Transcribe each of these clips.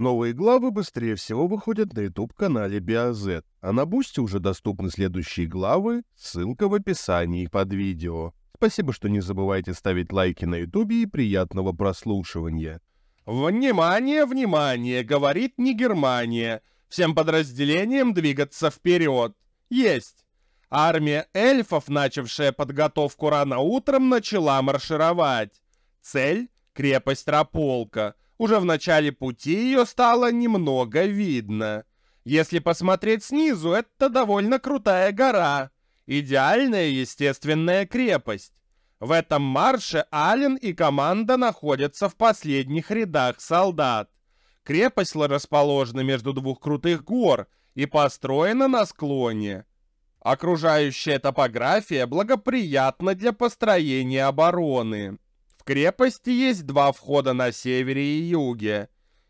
Новые главы быстрее всего выходят на YouTube-канале BioZ, а на Бусти уже доступны следующие главы, ссылка в описании под видео. Спасибо, что не забывайте ставить лайки на YouTube и приятного прослушивания. Внимание, внимание, говорит не Германия. Всем подразделениям двигаться вперед. Есть. Армия эльфов, начавшая подготовку рано утром, начала маршировать. Цель — крепость Раполка. Уже в начале пути ее стало немного видно. Если посмотреть снизу, это довольно крутая гора. Идеальная естественная крепость. В этом марше Ален и команда находятся в последних рядах солдат. Крепость расположена между двух крутых гор и построена на склоне. Окружающая топография благоприятна для построения обороны. В крепости есть два входа на севере и юге.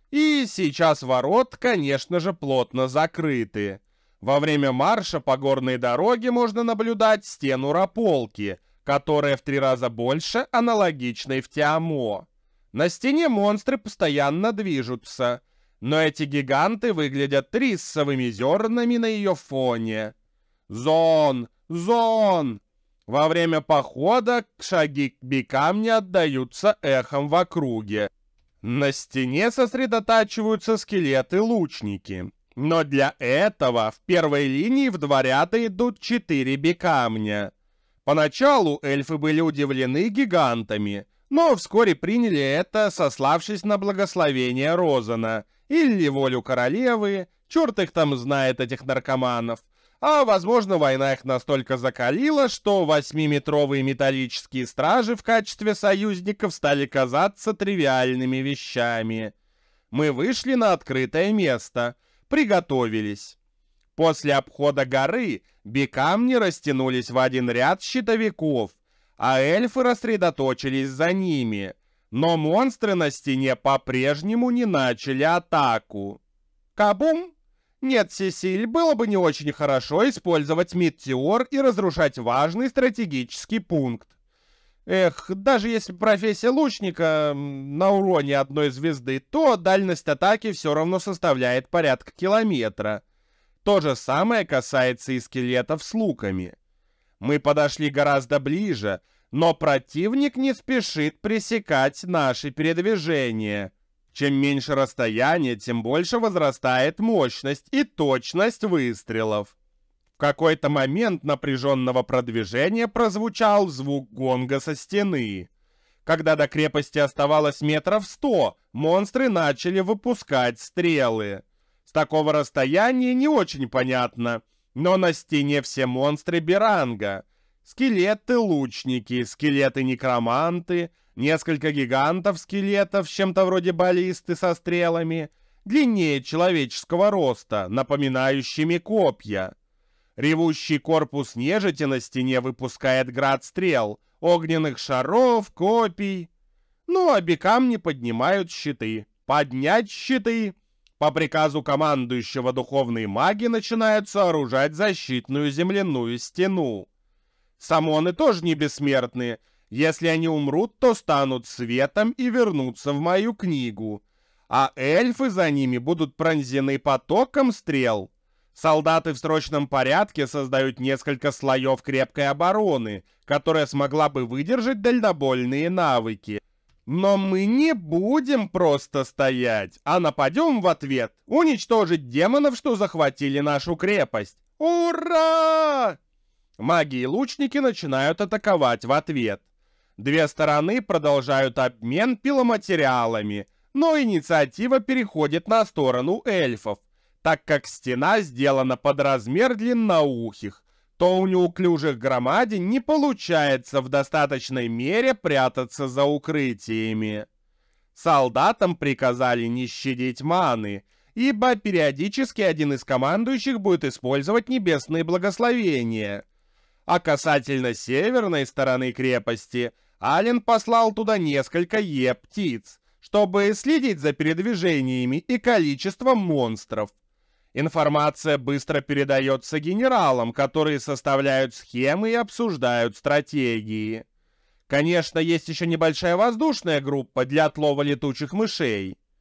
И сейчас ворот, конечно же, плотно закрыты. Во время марша по горной дороге можно наблюдать стену Раполки, которая в 3 раза больше аналогичной в Тиамо. На стене монстры постоянно движутся, но эти гиганты выглядят рисовыми зернами на ее фоне. Зон! Зон! Во время похода шаги к бикам не отдаются эхом в округе. На стене сосредотачиваются скелеты-лучники. Но для этого в первой линии в 2 ряда идут 4 бикамня. Поначалу эльфы были удивлены гигантами, но вскоре приняли это, сославшись на благословение Розана или волю королевы, черт их там знает, этих наркоманов. А, возможно, война их настолько закалила, что 8-метровые металлические стражи в качестве союзников стали казаться тривиальными вещами. Мы вышли на открытое место, приготовились. После обхода горы бикамни растянулись в один ряд щитовиков, а эльфы рассредоточились за ними. Но монстры на стене по-прежнему не начали атаку. Кабум! Нет, Сесиль, было бы не очень хорошо использовать метеор и разрушать важный стратегический пункт. Эх, даже если профессия лучника на уроне одной звезды, то дальность атаки все равно составляет порядка километра. То же самое касается и скелетов с луками. Мы подошли гораздо ближе, но противник не спешит пресекать наши передвижения. Чем меньше расстояние, тем больше возрастает мощность и точность выстрелов. В какой-то момент напряженного продвижения прозвучал звук гонга со стены. Когда до крепости оставалось 100 метров, монстры начали выпускать стрелы. С такого расстояния не очень понятно, но на стене все монстры Беранга. Скелеты-лучники, скелеты-некроманты, несколько гигантов-скелетов с чем-то вроде баллисты со стрелами, длиннее человеческого роста, напоминающими копья. Ревущий корпус нежити на стене выпускает град стрел, огненных шаров, копий. Ну а бикамни поднимают щиты. Поднять щиты! По приказу командующего духовные маги начинают сооружать защитную земляную стену. Самоны тоже не бессмертные. Если они умрут, то станут светом и вернутся в мою книгу. А эльфы за ними будут пронзены потоком стрел. Солдаты в срочном порядке создают несколько слоев крепкой обороны, которая смогла бы выдержать дальнобойные навыки. Но мы не будем просто стоять, а нападем в ответ, уничтожить демонов, что захватили нашу крепость. Ура! Маги и лучники начинают атаковать в ответ. 2 стороны продолжают обмен пиломатериалами, но инициатива переходит на сторону эльфов, так как стена сделана под размер длинноухих, то у неуклюжих громадин не получается в достаточной мере прятаться за укрытиями. Солдатам приказали не щадить маны, ибо периодически один из командующих будет использовать небесные благословения. А касательно северной стороны крепости, Ален послал туда несколько Е-птиц, чтобы следить за передвижениями и количеством монстров. Информация быстро передается генералам, которые составляют схемы и обсуждают стратегии. Конечно, есть еще небольшая воздушная группа для отлова летучих мышей.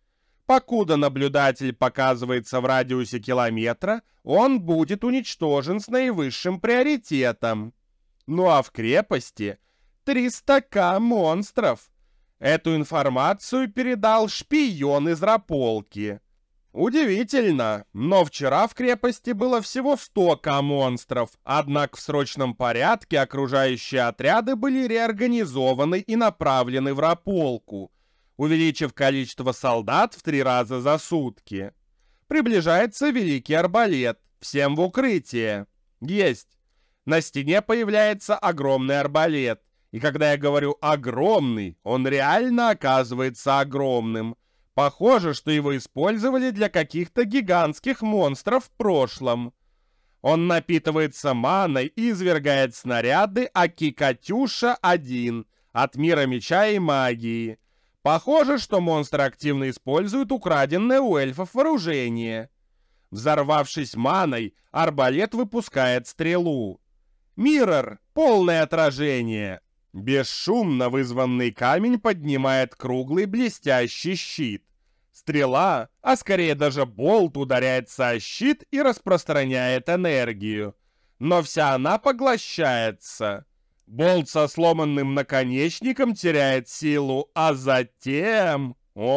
Покуда наблюдатель показывается в радиусе километра, он будет уничтожен с наивысшим приоритетом. Ну а в крепости 300 монстров. Эту информацию передал шпион из Раполки. Удивительно, но вчера в крепости было всего 100 монстров, однако в срочном порядке окружающие отряды были реорганизованы и направлены в Раполку, увеличив количество солдат в 3 раза за сутки. Приближается Великий Арбалет. Всем в укрытие. Есть. На стене появляется огромный арбалет. И когда я говорю «огромный», он реально оказывается огромным. Похоже, что его использовали для каких-то гигантских монстров в прошлом. Он напитывается маной и извергает снаряды Аки-Катюша-1 от мира меча и магии. Похоже, что монстры активно используют украденное у эльфов вооружение. Взорвавшись маной, арбалет выпускает стрелу. Миррор — полное отражение. Бесшумно вызванный камень поднимает круглый блестящий щит. Стрела, а скорее даже болт, ударяется о щит и распространяет энергию. Но вся она поглощается. Болт со сломанным наконечником теряет силу, а затем...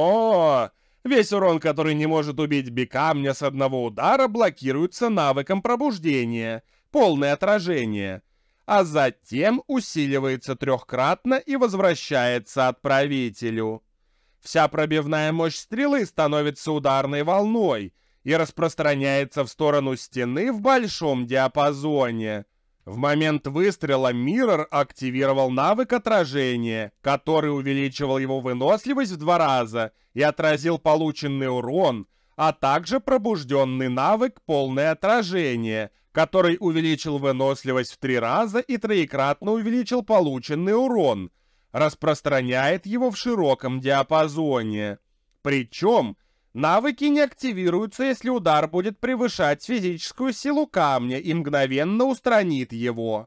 Весь урон, который не может убить бикамня с одного удара, блокируется навыком пробуждения, полное отражение, а затем усиливается 3-кратно и возвращается отправителю. Вся пробивная мощь стрелы становится ударной волной и распространяется в сторону стены в большом диапазоне. В момент выстрела Миррор активировал навык отражения, который увеличивал его выносливость в 2 раза и отразил полученный урон, а также пробужденный навык полное отражение, который увеличил выносливость в 3 раза и 3-кратно увеличил полученный урон, распространяет его в широком диапазоне. Причем навыки не активируются, если удар будет превышать физическую силу камня и мгновенно устранит его.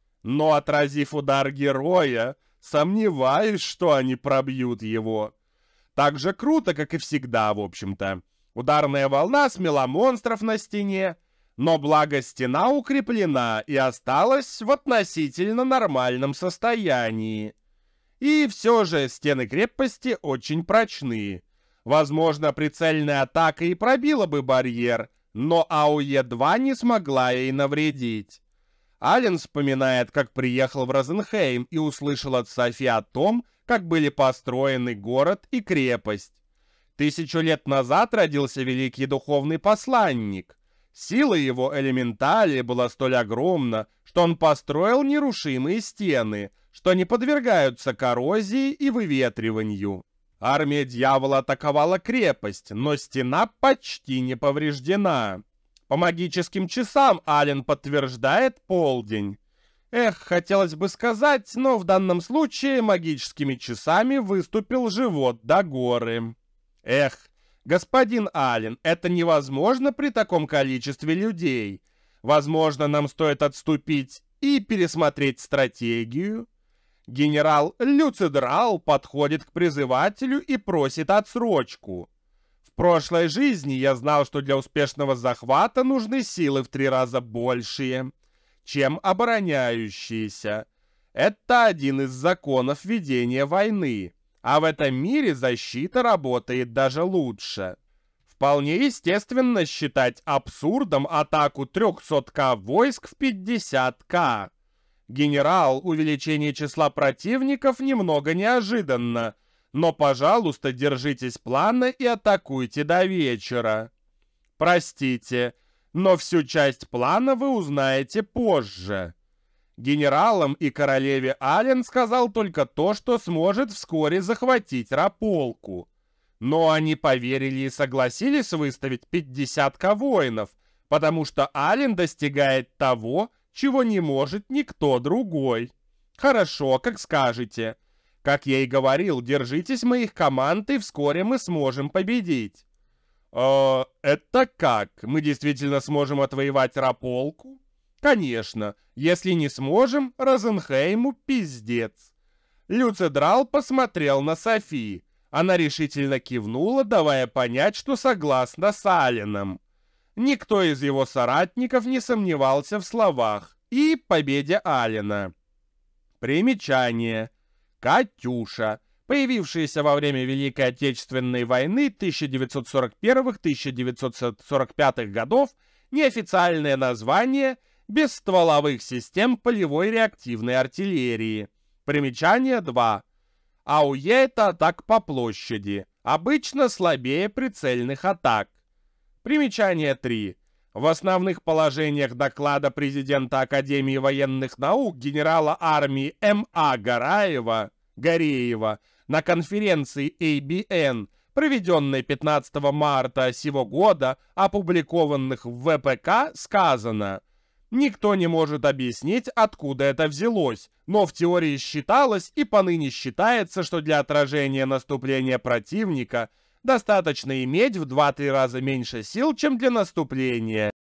Но отразив удар героя, сомневаюсь, что они пробьют его. Так же круто, как и всегда, в общем-то. Ударная волна смела монстров на стене, но благо стена укреплена и осталась в относительно нормальном состоянии. И все же стены крепости очень прочные. Возможно, прицельная атака и пробила бы барьер, но АОЕ-2 не смогла ей навредить. Ален вспоминает, как приехал в Розенхейм и услышал от Софи о том, как были построены город и крепость. 1000 лет назад родился великий духовный посланник. Сила его элементали была столь огромна, что он построил нерушимые стены, что не подвергаются коррозии и выветриванию. Армия дьявола атаковала крепость, но стена почти не повреждена. По магическим часам Ален подтверждает полдень. Хотелось бы сказать, но в данном случае магическими часами выступил живот до горы. Господин Ален, это невозможно при таком количестве людей. Возможно, нам стоит отступить и пересмотреть стратегию. Генерал Люцидрал подходит к призывателю и просит отсрочку. В прошлой жизни я знал, что для успешного захвата нужны силы в 3 раза большие, чем обороняющиеся. Это один из законов ведения войны, а в этом мире защита работает даже лучше. Вполне естественно считать абсурдом атаку 300 войск в 50 Генерал, увеличение числа противников немного неожиданно, но, пожалуйста, держитесь плана и атакуйте до вечера. Простите, но всю часть плана вы узнаете позже. Генералам и королеве Ален сказал только то, что сможет вскоре захватить Раполку. Но они поверили и согласились выставить 50 воинов, потому что Ален достигает того, чего не может никто другой. Хорошо, как скажете. Как я и говорил, держитесь моих команд, и вскоре мы сможем победить. Это как? Мы действительно сможем отвоевать Раполку? Конечно. Если не сможем, Розенхейму пиздец. Люцидрал посмотрел на Софи. Она решительно кивнула, давая понять, что согласна с Алленом. Никто из его соратников не сомневался в словах и победе Аллена. Примечание. «Катюша», появившаяся во время Великой Отечественной войны 1941-1945 годов, неофициальное название бесстволовых систем полевой реактивной артиллерии. Примечание 2. АУЕ — это атак по площади, обычно слабее прицельных атак. Примечание 3. В основных положениях доклада президента Академии военных наук генерала армии М.А. Гореева на конференции ABN, проведенной 15 марта сего года, опубликованных в ВПК, сказано: «Никто не может объяснить, откуда это взялось, но в теории считалось и поныне считается, что для отражения наступления противника достаточно иметь в 2-3 раза меньше сил, чем для наступления».